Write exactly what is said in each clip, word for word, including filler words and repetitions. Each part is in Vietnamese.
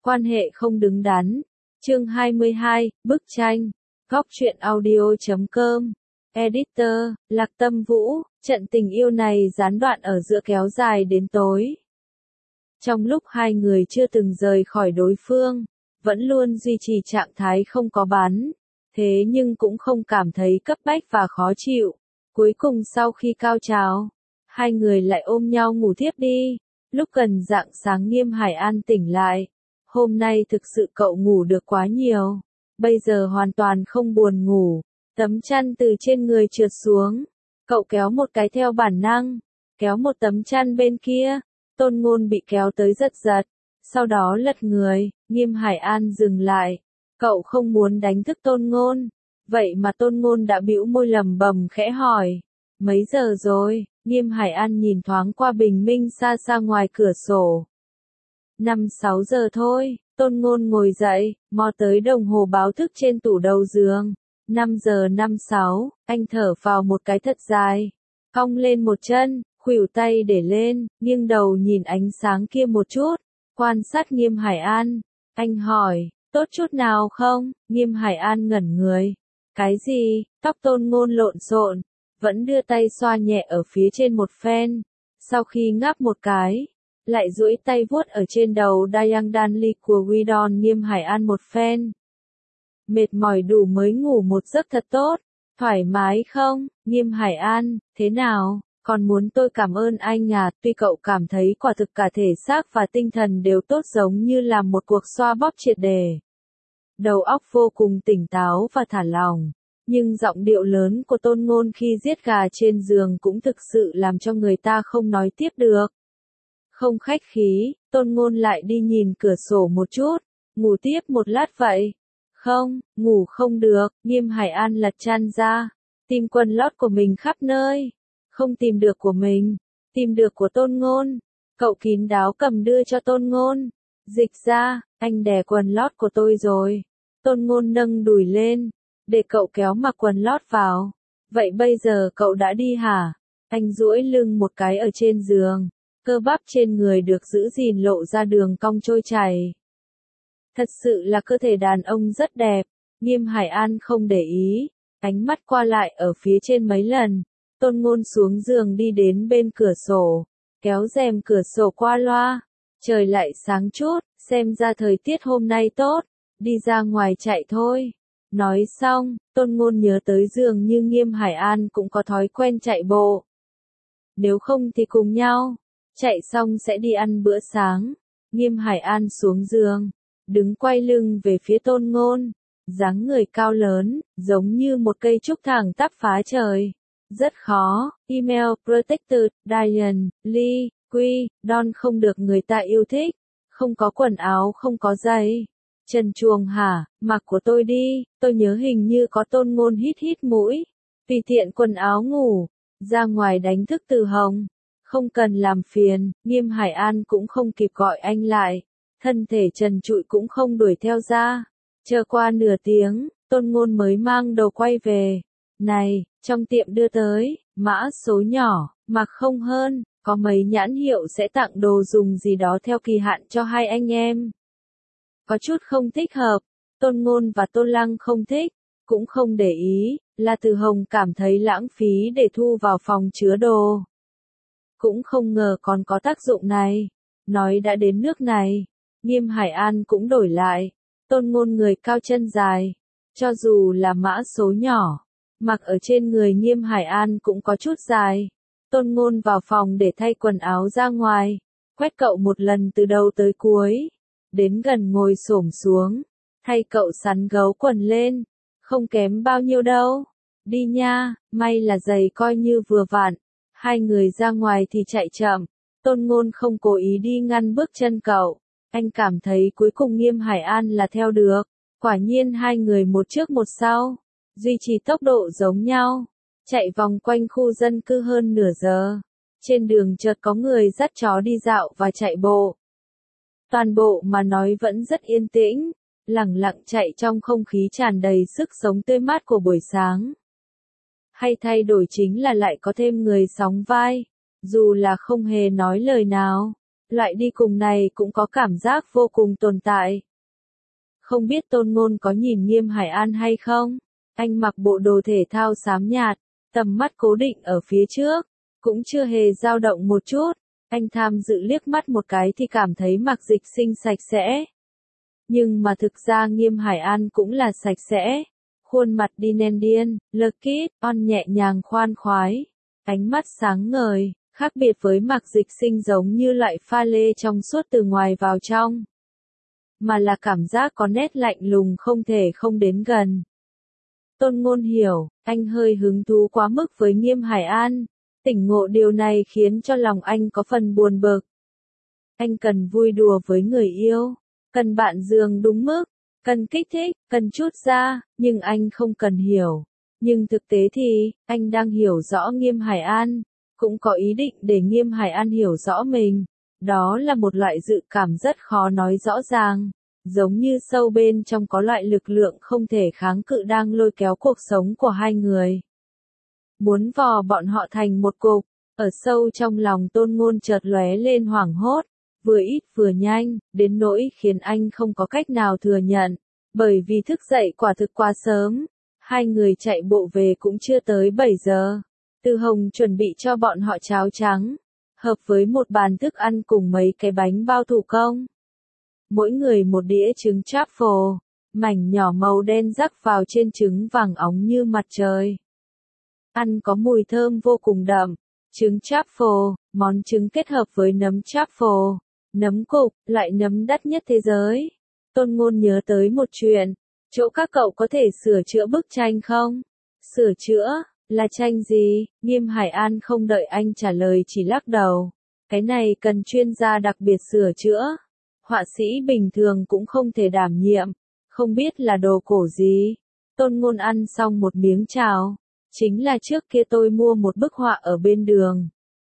Quan hệ không đứng đắn. Chương hai mươi hai, bức tranh. Góc truyện audio chấm com. Editor, Lạc Tâm Vũ, trận tình yêu này gián đoạn ở giữa kéo dài đến tối. Trong lúc hai người chưa từng rời khỏi đối phương, vẫn luôn duy trì trạng thái không có bắn, thế nhưng cũng không cảm thấy cấp bách và khó chịu. Cuối cùng sau khi cao trào, hai người lại ôm nhau ngủ thiếp đi. Lúc gần rạng sáng Nghiêm Hải An tỉnh lại. Hôm nay thực sự cậu ngủ được quá nhiều. Bây giờ hoàn toàn không buồn ngủ. Tấm chăn từ trên người trượt xuống. Cậu kéo một cái theo bản năng. Kéo một tấm chăn bên kia. Tôn Ngôn bị kéo tới giật giật. Sau đó lật người. Nghiêm Hải An dừng lại. Cậu không muốn đánh thức Tôn Ngôn. Vậy mà Tôn Ngôn đã bĩu môi lầm bầm khẽ hỏi. Mấy giờ rồi? Nghiêm Hải An nhìn thoáng qua bình minh xa xa ngoài cửa sổ. Năm sáu giờ thôi. Tôn Ngôn ngồi dậy, mò tới đồng hồ báo thức trên tủ đầu giường. Năm giờ năm sáu, anh thở vào một cái thật dài. Cong lên một chân, khuỷu tay để lên, nghiêng đầu nhìn ánh sáng kia một chút. Quan sát Nghiêm Hải An. Anh hỏi, tốt chút nào không? Nghiêm Hải An ngẩn người. Cái gì? Tóc Tôn Ngôn lộn xộn. Vẫn đưa tay xoa nhẹ ở phía trên một phen. Sau khi ngáp một cái, lại duỗi tay vuốt ở trên đầu Dayang Danli của Widon Nghiêm Hải An một phen. Mệt mỏi đủ mới ngủ một giấc thật tốt. Thoải mái không? Nghiêm Hải An, thế nào? Còn muốn tôi cảm ơn anh à? Tuy cậu cảm thấy quả thực cả thể xác và tinh thần đều tốt giống như là một cuộc xoa bóp triệt đề. Đầu óc vô cùng tỉnh táo và thả lỏng. Nhưng giọng điệu lớn của Tôn Ngôn khi giết gà trên giường cũng thực sự làm cho người ta không nói tiếp được. Không khách khí, Tôn Ngôn lại đi nhìn cửa sổ một chút. Ngủ tiếp một lát vậy. Không, ngủ không được. Nghiêm Hải An lật chăn ra. Tìm quần lót của mình khắp nơi. Không tìm được của mình. Tìm được của Tôn Ngôn. Cậu kín đáo cầm đưa cho Tôn Ngôn. Dịch ra, anh đè quần lót của tôi rồi. Tôn Ngôn nâng đùi lên. Để cậu kéo mặc quần lót vào. Vậy bây giờ cậu đã đi hả? Anh duỗi lưng một cái ở trên giường. Cơ bắp trên người được giữ gìn lộ ra đường cong trôi chảy. Thật sự là cơ thể đàn ông rất đẹp. Nghiêm Hải An không để ý. Ánh mắt qua lại ở phía trên mấy lần. Tôn Ngôn xuống giường đi đến bên cửa sổ. Kéo rèm cửa sổ qua loa. Trời lại sáng chút. Xem ra thời tiết hôm nay tốt. Đi ra ngoài chạy thôi. Nói xong, Tôn Ngôn nhớ tới dường như Nghiêm Hải An cũng có thói quen chạy bộ. Nếu không thì cùng nhau. Chạy xong sẽ đi ăn bữa sáng. Nghiêm Hải An xuống giường. Đứng quay lưng về phía Tôn Ngôn. Dáng người cao lớn, giống như một cây trúc thẳng tắp phá trời. Rất khó. Email Protected, Diane, Lee, Quy, Don không được người ta yêu thích. Không có quần áo, không có giày. Trần chuồng hả? Mặc của tôi đi. Tôi nhớ hình như có Tôn Ngôn hít hít mũi. Tùy tiện quần áo ngủ. Ra ngoài đánh thức Từ Hồng. Không cần làm phiền. Nghiêm Hải An cũng không kịp gọi anh lại. Thân thể trần trụi cũng không đuổi theo ra. Chờ qua nửa tiếng, Tôn Ngôn mới mang đồ quay về. Này, trong tiệm đưa tới, mã số nhỏ, mặc không hơn, có mấy nhãn hiệu sẽ tặng đồ dùng gì đó theo kỳ hạn cho hai anh em. Có chút không thích hợp, Tôn Ngôn và Tôn Lăng không thích, cũng không để ý, là Từ Hồng cảm thấy lãng phí để thu vào phòng chứa đồ. Cũng không ngờ còn có tác dụng này. Nói đã đến nước này, Nghiêm Hải An cũng đổi lại. Tôn Ngôn người cao chân dài, cho dù là mã số nhỏ, mặc ở trên người Nghiêm Hải An cũng có chút dài. Tôn Ngôn vào phòng để thay quần áo ra ngoài, quét cậu một lần từ đầu tới cuối, đến gần ngồi xổm xuống, thay cậu sắn gấu quần lên, không kém bao nhiêu đâu. Đi nha, may là giày coi như vừa vặn. Hai người ra ngoài thì chạy chậm. Tôn Ngôn không cố ý đi ngăn bước chân cậu. Anh cảm thấy cuối cùng Nghiêm Hải An là theo được. Quả nhiên hai người một trước một sau. Duy trì tốc độ giống nhau. Chạy vòng quanh khu dân cư hơn nửa giờ. Trên đường chợt có người dắt chó đi dạo và chạy bộ. Toàn bộ mà nói vẫn rất yên tĩnh. Lẳng lặng chạy trong không khí tràn đầy sức sống tươi mát của buổi sáng. Hay thay đổi chính là lại có thêm người sóng vai. Dù là không hề nói lời nào. loại đi cùng này cũng có cảm giác vô cùng tồn tại. Không biết Tôn Ngôn có nhìn Nghiêm Hải An hay không? Anh mặc bộ đồ thể thao xám nhạt, tầm mắt cố định ở phía trước, cũng chưa hề dao động một chút. Anh tham dự liếc mắt một cái thì cảm thấy Mạc Dịch Sinh sạch sẽ. Nhưng mà thực ra Nghiêm Hải An cũng là sạch sẽ. Khuôn mặt đi nen điên, lơ kít, on nhẹ nhàng khoan khoái. Ánh mắt sáng ngời, khác biệt với Mạc Dịch Sinh giống như loại pha lê trong suốt từ ngoài vào trong. Mà là cảm giác có nét lạnh lùng không thể không đến gần. Tôn Ngôn hiểu, anh hơi hứng thú quá mức với Nghiêm Hải An. Tỉnh ngộ điều này khiến cho lòng anh có phần buồn bực. Anh cần vui đùa với người yêu, cần bạn giường đúng mức, cần kích thích, cần chút ra, nhưng anh không cần hiểu. Nhưng thực tế thì, anh đang hiểu rõ Nghiêm Hải An, cũng có ý định để Nghiêm Hải An hiểu rõ mình. Đó là một loại dự cảm rất khó nói rõ ràng, giống như sâu bên trong có loại lực lượng không thể kháng cự đang lôi kéo cuộc sống của hai người. Muốn vò bọn họ thành một cục, ở sâu trong lòng Tôn Ngôn chợt lóe lên hoảng hốt, vừa ít vừa nhanh, đến nỗi khiến anh không có cách nào thừa nhận, bởi vì thức dậy quả thực quá sớm, hai người chạy bộ về cũng chưa tới bảy giờ. Từ Hồng chuẩn bị cho bọn họ cháo trắng, hợp với một bàn thức ăn cùng mấy cái bánh bao thủ công. Mỗi người một đĩa trứng truffle, mảnh nhỏ màu đen rắc vào trên trứng vàng óng như mặt trời. Ăn có mùi thơm vô cùng đậm, trứng truffle, món trứng kết hợp với nấm truffle, nấm cục, loại nấm đắt nhất thế giới. Tôn Ngôn nhớ tới một chuyện, chỗ các cậu có thể sửa chữa bức tranh không? Sửa chữa, là tranh gì? Nghiêm Hải An không đợi anh trả lời chỉ lắc đầu. Cái này cần chuyên gia đặc biệt sửa chữa. Họa sĩ bình thường cũng không thể đảm nhiệm, không biết là đồ cổ gì. Tôn Ngôn ăn xong một miếng cháo. Chính là trước kia tôi mua một bức họa ở bên đường.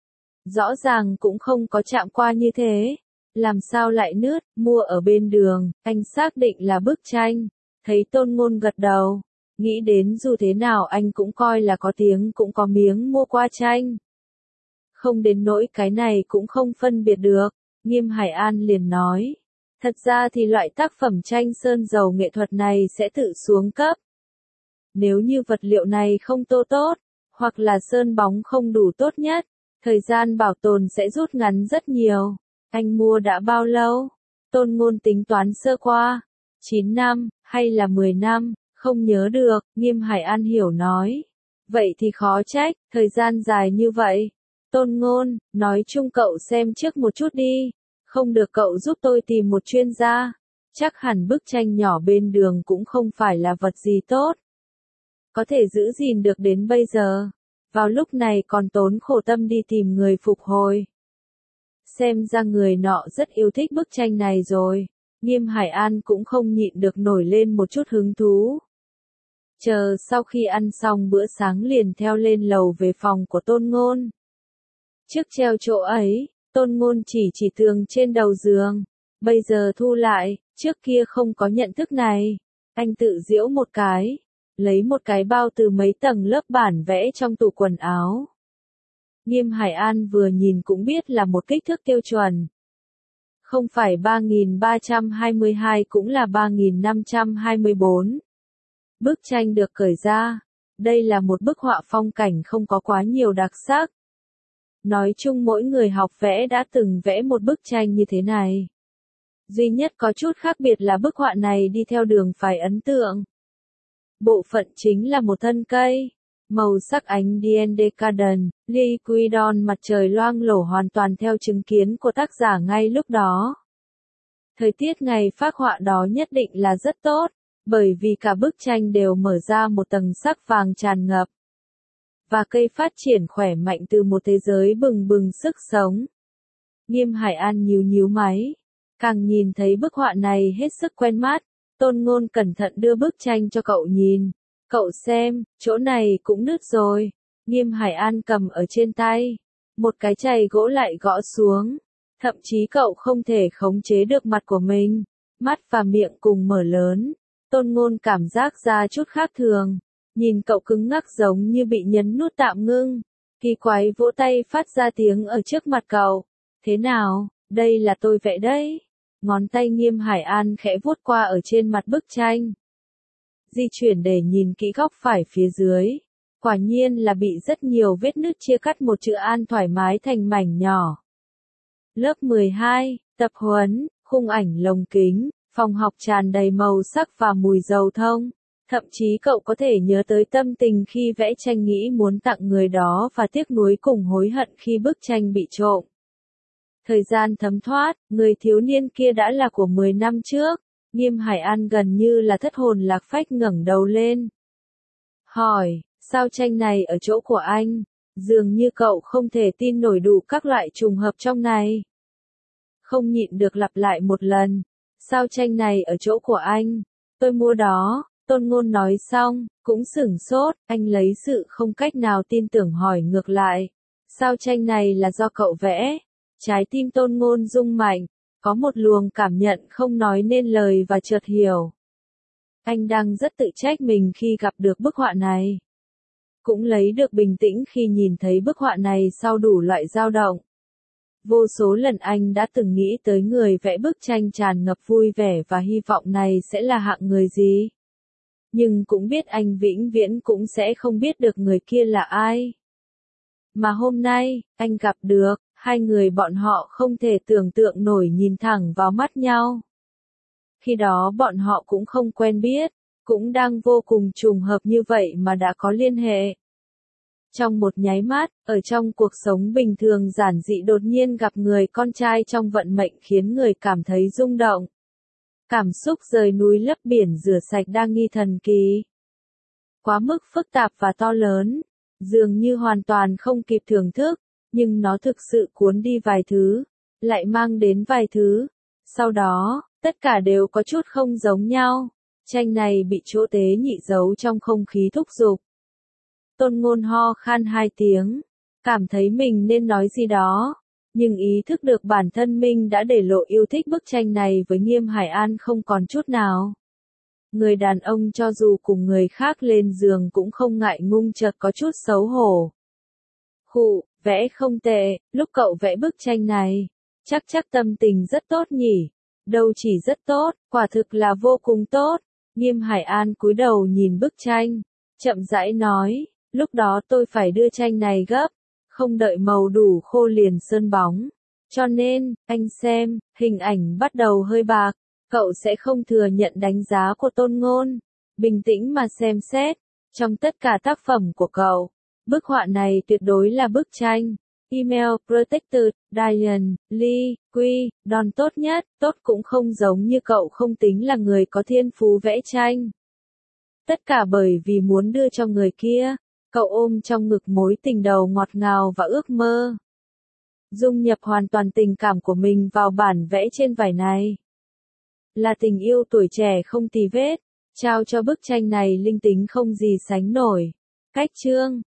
Rõ ràng cũng không có chạm qua như thế. Làm sao lại nứt, mua ở bên đường, anh xác định là bức tranh. Thấy Tôn Ngôn gật đầu, nghĩ đến dù thế nào anh cũng coi là có tiếng cũng có miếng mua qua tranh. Không đến nỗi cái này cũng không phân biệt được, Nghiêm Hải An liền nói. Thật ra thì loại tác phẩm tranh sơn dầu nghệ thuật này sẽ tự xuống cấp. Nếu như vật liệu này không tô tốt, hoặc là sơn bóng không đủ tốt nhất, thời gian bảo tồn sẽ rút ngắn rất nhiều. Anh mua đã bao lâu? Tôn Ngôn tính toán sơ qua. chín năm, hay là mười năm, không nhớ được, Nghiêm Hải An hiểu nói. Vậy thì khó trách, thời gian dài như vậy. Tôn Ngôn, nói chung cậu xem trước một chút đi. Không được cậu giúp tôi tìm một chuyên gia. Chắc hẳn bức tranh nhỏ bên đường cũng không phải là vật gì tốt. Có thể giữ gìn được đến bây giờ. Vào lúc này còn tốn khổ tâm đi tìm người phục hồi. Xem ra người nọ rất yêu thích bức tranh này rồi. Nghiêm Hải An cũng không nhịn được nổi lên một chút hứng thú. Chờ sau khi ăn xong bữa sáng liền theo lên lầu về phòng của Tôn Ngôn. Trước treo chỗ ấy, Tôn Ngôn chỉ chỉ tường trên đầu giường. Bây giờ thu lại, trước kia không có nhận thức này. Anh tự giễu một cái. Lấy một cái bao từ mấy tầng lớp bản vẽ trong tủ quần áo. Nghiêm Hải An vừa nhìn cũng biết là một kích thước tiêu chuẩn. Không phải ba nghìn ba trăm hai mươi hai cũng là ba nghìn năm trăm hai mươi bốn. Bức tranh được cởi ra. Đây là một bức họa phong cảnh không có quá nhiều đặc sắc. Nói chung mỗi người học vẽ đã từng vẽ một bức tranh như thế này. Duy nhất có chút khác biệt là bức họa này đi theo đường phải ấn tượng. Bộ phận chính là một thân cây. Màu sắc ánh Decadent, Liquidon mặt trời loang lổ hoàn toàn theo chứng kiến của tác giả ngay lúc đó. Thời tiết ngày phác họa đó nhất định là rất tốt, bởi vì cả bức tranh đều mở ra một tầng sắc vàng tràn ngập. Và cây phát triển khỏe mạnh từ một thế giới bừng bừng sức sống. Nghiêm Hải An nhíu nhíu máy. Càng nhìn thấy bức họa này hết sức quen mắt, Tôn Ngôn cẩn thận đưa bức tranh cho cậu nhìn. Cậu xem, chỗ này cũng nứt rồi. Nghiêm Hải An cầm ở trên tay. Một cái chày gỗ lại gõ xuống. Thậm chí cậu không thể khống chế được mặt của mình. Mắt và miệng cùng mở lớn. Tôn Ngôn cảm giác ra chút khác thường. Nhìn cậu cứng ngắc giống như bị nhấn nút tạm ngưng. Kỳ quái vỗ tay phát ra tiếng ở trước mặt cậu. Thế nào, Đây là tôi vẽ đấy. Ngón tay Nghiêm Hải An khẽ vuốt qua ở trên mặt bức tranh. Di chuyển để nhìn kỹ góc phải phía dưới. Quả nhiên là bị rất nhiều vết nứt chia cắt một chữ An thoải mái thành mảnh nhỏ. Lớp mười hai, tập huấn, khung ảnh lồng kính, phòng học tràn đầy màu sắc và mùi dầu thông. Thậm chí cậu có thể nhớ tới tâm tình khi vẽ tranh nghĩ muốn tặng người đó và tiếc nuối cùng hối hận khi bức tranh bị trộm. Thời gian thấm thoát, người thiếu niên kia đã là của mười năm trước. Nghiêm Hải An gần như là thất hồn lạc phách ngẩng đầu lên. Hỏi, sao tranh này ở chỗ của anh? Dường như cậu không thể tin nổi đủ các loại trùng hợp trong này. Không nhịn được lặp lại một lần. Sao tranh này ở chỗ của anh? Tôi mua đó. Tôn Ngôn nói xong, cũng sửng sốt, anh lấy sự không cách nào tin tưởng hỏi ngược lại. Sao tranh này là do cậu vẽ? Trái tim Tôn Ngôn rung mạnh, có một luồng cảm nhận không nói nên lời và chợt hiểu. Anh đang rất tự trách mình khi gặp được bức họa này. Cũng lấy được bình tĩnh khi nhìn thấy bức họa này sau đủ loại dao động. Vô số lần anh đã từng nghĩ tới người vẽ bức tranh tràn ngập vui vẻ và hy vọng này sẽ là hạng người gì. Nhưng cũng biết anh vĩnh viễn cũng sẽ không biết được người kia là ai. Mà hôm nay, anh gặp được, hai người bọn họ không thể tưởng tượng nổi nhìn thẳng vào mắt nhau. Khi đó bọn họ cũng không quen biết, cũng đang vô cùng trùng hợp như vậy mà đã có liên hệ. Trong một nháy mắt, ở trong cuộc sống bình thường giản dị đột nhiên gặp người con trai trong vận mệnh khiến người cảm thấy rung động. Cảm xúc rời núi lấp biển rửa sạch đa nghi thần kỳ. Quá mức phức tạp và to lớn, dường như hoàn toàn không kịp thưởng thức, nhưng nó thực sự cuốn đi vài thứ, lại mang đến vài thứ. Sau đó, tất cả đều có chút không giống nhau. Tranh này bị chỗ tế nhị giấu trong không khí thúc giục. Tôn Ngôn ho khan hai tiếng, cảm thấy mình nên nói gì đó. Nhưng ý thức được bản thân mình đã để lộ yêu thích bức tranh này với Nghiêm Hải An không còn chút nào. Người đàn ông cho dù cùng người khác lên giường cũng không ngại ngùng chợt có chút xấu hổ. Khụ, vẽ không tệ, lúc cậu vẽ bức tranh này, chắc chắc tâm tình rất tốt nhỉ. Đâu chỉ rất tốt, quả thực là vô cùng tốt. Nghiêm Hải An cúi đầu nhìn bức tranh, chậm rãi nói, lúc đó tôi phải đưa tranh này gấp. Không đợi màu đủ khô liền sơn bóng. Cho nên, anh xem, hình ảnh bắt đầu hơi bạc. Cậu sẽ không thừa nhận đánh giá của Tôn Ngôn. Bình tĩnh mà xem xét. Trong tất cả tác phẩm của cậu, bức họa này tuyệt đối là bức tranh. Email Protected, Diane, Lee, Quy, Don tốt nhất. Tốt cũng không giống như cậu không tính là người có thiên phú vẽ tranh. Tất cả bởi vì muốn đưa cho người kia. Cậu ôm trong ngực mối tình đầu ngọt ngào và ước mơ. Dung nhập hoàn toàn tình cảm của mình vào bản vẽ trên vải này. Là tình yêu tuổi trẻ không tì vết, trao cho bức tranh này linh tính không gì sánh nổi. Cách chương